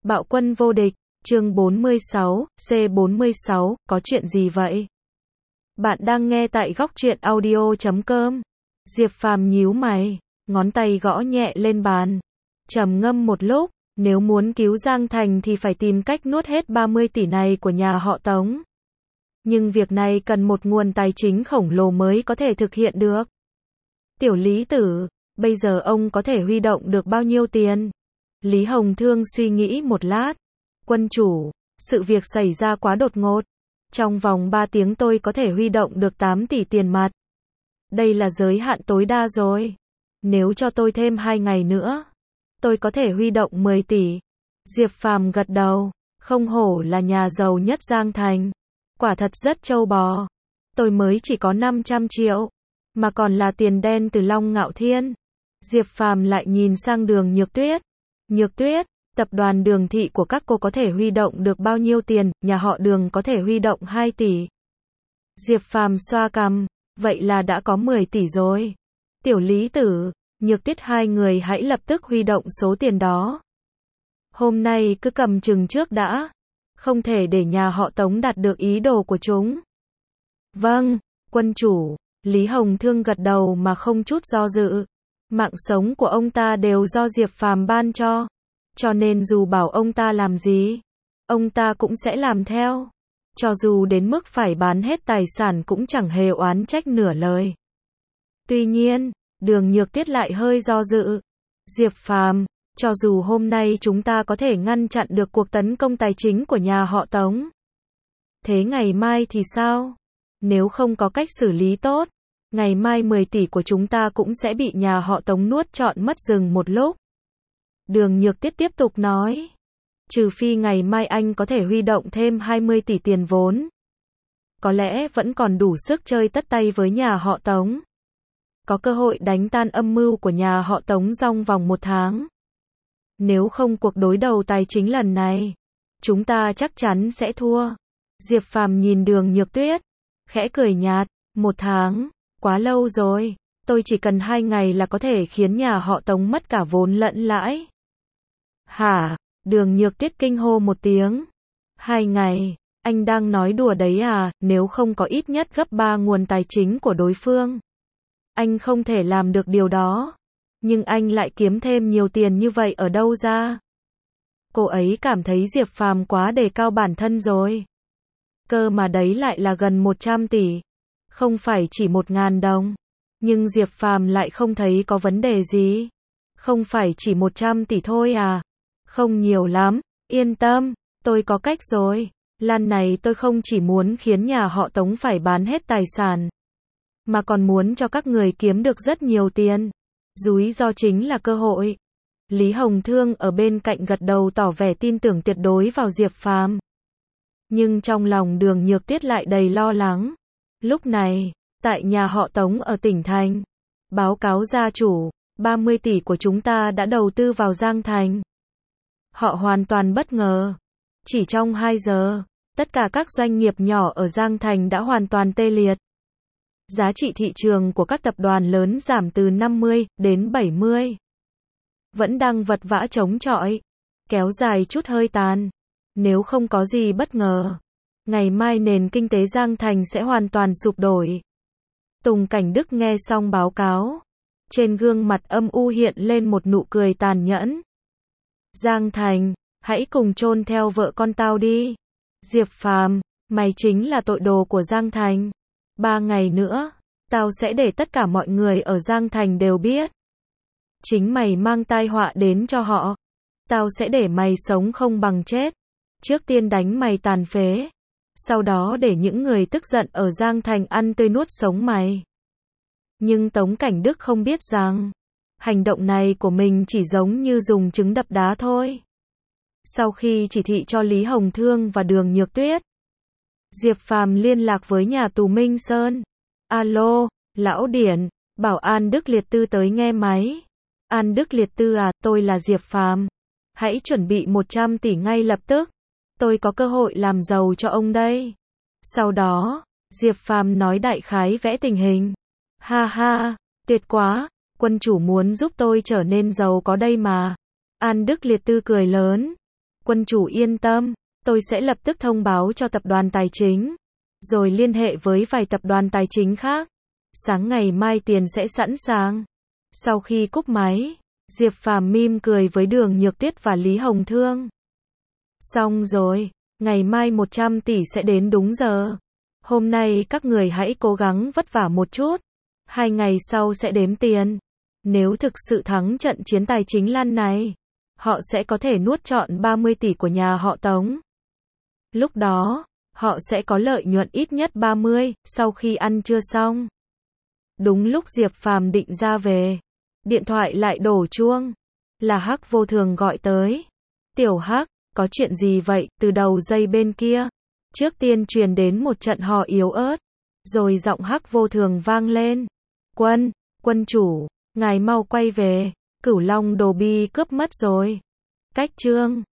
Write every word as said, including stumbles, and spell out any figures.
Bạo quân vô địch, chương bốn mươi sáu, C bốn mươi sáu, có chuyện gì vậy? Bạn đang nghe tại góc truyện audio chấm com. Diệp Phàm nhíu mày, ngón tay gõ nhẹ lên bàn. Trầm ngâm một lúc, nếu muốn cứu Giang Thành thì phải tìm cách nuốt hết ba mươi tỷ này của nhà họ Tống. Nhưng việc này cần một nguồn tài chính khổng lồ mới có thể thực hiện được. Tiểu Lý Tử, bây giờ ông có thể huy động được bao nhiêu tiền? Lý Hồng Thương suy nghĩ một lát. Quân chủ, sự việc xảy ra quá đột ngột. Trong vòng ba tiếng tôi có thể huy động được tám tỷ tiền mặt. Đây là giới hạn tối đa rồi. Nếu cho tôi thêm hai ngày nữa, tôi có thể huy động mười tỷ. Diệp Phàm gật đầu, không hổ là nhà giàu nhất Giang Thành. Quả thật rất trâu bò. Tôi mới chỉ có năm trăm triệu, mà còn là tiền đen từ Long Ngạo Thiên. Diệp Phàm lại nhìn sang Đường Nhược Tuyết. Nhược Tuyết, tập đoàn Đường thị của các cô có thể huy động được bao nhiêu tiền? Nhà họ Đường có thể huy động hai tỷ. Diệp Phàm xoa cằm, vậy là đã có mười tỷ rồi. Tiểu Lý Tử, Nhược Tuyết, hai người hãy lập tức huy động số tiền đó. Hôm nay cứ cầm chừng trước đã, không thể để nhà họ Tống đạt được ý đồ của chúng. Vâng, quân chủ. Lý Hồng Thương gật đầu mà không chút do dự. Mạng sống của ông ta đều do Diệp Phàm ban cho, cho nên dù bảo ông ta làm gì, ông ta cũng sẽ làm theo. Cho dù đến mức phải bán hết tài sản cũng chẳng hề oán trách nửa lời. Tuy nhiên, Đường Nhược Tuyết lại hơi do dự. Diệp Phàm, cho dù hôm nay chúng ta có thể ngăn chặn được cuộc tấn công tài chính của nhà họ Tống, thế ngày mai thì sao? Nếu không có cách xử lý tốt, ngày mai mười tỷ của chúng ta cũng sẽ bị nhà họ Tống nuốt trọn mất rừng một lúc. Đường Nhược Tuyết tiếp tục nói. Trừ phi ngày mai anh có thể huy động thêm hai mươi tỷ tiền vốn. Có lẽ vẫn còn đủ sức chơi tất tay với nhà họ Tống. Có cơ hội đánh tan âm mưu của nhà họ Tống trong vòng một tháng. Nếu không cuộc đối đầu tài chính lần này, chúng ta chắc chắn sẽ thua. Diệp Phàm nhìn Đường Nhược Tuyết, khẽ cười nhạt. Một tháng, quá lâu rồi. Tôi chỉ cần hai ngày là có thể khiến nhà họ Tống mất cả vốn lẫn lãi. Hả? Đường Nhược Tuyết kinh hô một tiếng. Hai ngày? Anh đang nói đùa đấy à? Nếu không có ít nhất gấp ba nguồn tài chính của đối phương, anh không thể làm được điều đó. Nhưng anh lại kiếm thêm nhiều tiền như vậy ở đâu ra? Cô ấy cảm thấy Diệp Phàm quá đề cao bản thân rồi. Cơ mà đấy lại là gần một trăm tỷ. Không phải chỉ một ngàn đồng. Nhưng Diệp Phàm lại không thấy có vấn đề gì. Không phải chỉ một trăm tỷ thôi à? Không nhiều lắm, yên tâm, tôi có cách rồi. Lần này tôi không chỉ muốn khiến nhà họ Tống phải bán hết tài sản, mà còn muốn cho các người kiếm được rất nhiều tiền. Rủi ro chính là cơ hội. Lý Hồng Thương ở bên cạnh gật đầu tỏ vẻ tin tưởng tuyệt đối vào Diệp Phàm. Nhưng trong lòng Đường Nhược Tuyết lại đầy lo lắng. Lúc này, tại nhà họ Tống ở tỉnh thành, báo cáo gia chủ, ba mươi tỷ của chúng ta đã đầu tư vào Giang Thành. Họ hoàn toàn bất ngờ. Chỉ trong hai giờ, tất cả các doanh nghiệp nhỏ ở Giang Thành đã hoàn toàn tê liệt. Giá trị thị trường của các tập đoàn lớn giảm từ năm mươi đến bảy mươi. Vẫn đang vật vã chống chọi, kéo dài chút hơi tàn. Nếu không có gì bất ngờ, ngày mai nền kinh tế Giang Thành sẽ hoàn toàn sụp đổ. Tùng Cảnh Đức nghe xong báo cáo, trên gương mặt âm u hiện lên một nụ cười tàn nhẫn. Giang Thành, hãy cùng chôn theo vợ con tao đi. Diệp Phàm, mày chính là tội đồ của Giang Thành. Ba ngày nữa, tao sẽ để tất cả mọi người ở Giang Thành đều biết. Chính mày mang tai họa đến cho họ. Tao sẽ để mày sống không bằng chết. Trước tiên đánh mày tàn phế. Sau đó để những người tức giận ở Giang Thành ăn tươi nuốt sống mày. Nhưng Tống Cảnh Đức không biết rằng, hành động này của mình chỉ giống như dùng trứng đập đá thôi. Sau khi chỉ thị cho Lý Hồng Thương và Đường Nhược Tuyết, Diệp Phàm liên lạc với nhà tù Minh Sơn. Alo, lão Điển, bảo An Đức Liệt Tư tới nghe máy. An Đức Liệt Tư à, tôi là Diệp Phàm. Hãy chuẩn bị một trăm tỷ ngay lập tức. Tôi có cơ hội làm giàu cho ông đây. Sau đó, Diệp Phàm nói đại khái vẽ tình hình. Ha ha, tuyệt quá, quân chủ muốn giúp tôi trở nên giàu có đây mà. An Đức Liệt Tư cười lớn. Quân chủ yên tâm, tôi sẽ lập tức thông báo cho tập đoàn tài chính, rồi liên hệ với vài tập đoàn tài chính khác. Sáng ngày mai tiền sẽ sẵn sàng. Sau khi cúp máy, Diệp Phàm mỉm cười với Đường Nhược Tuyết và Lý Hồng Thương. Xong rồi, ngày mai một trăm tỷ sẽ đến đúng giờ. Hôm nay các người hãy cố gắng vất vả một chút. Hai ngày sau sẽ đếm tiền. Nếu thực sự thắng trận chiến tài chính lan này, họ sẽ có thể nuốt trọn ba mươi tỷ của nhà họ Tống. Lúc đó, họ sẽ có lợi nhuận ít nhất ba mươi, sau khi ăn trưa xong. Đúng lúc Diệp Phàm định ra về, điện thoại lại đổ chuông. Là Hắc Vô Thường gọi tới. Tiểu Hắc, có chuyện gì vậy? Từ đầu dây bên kia, trước tiên truyền đến một trận hò yếu ớt, rồi giọng Hắc Vô Thường vang lên. Quân, quân chủ, ngài mau quay về, Cửu Long Đồ Bi cướp mất rồi. Cách chương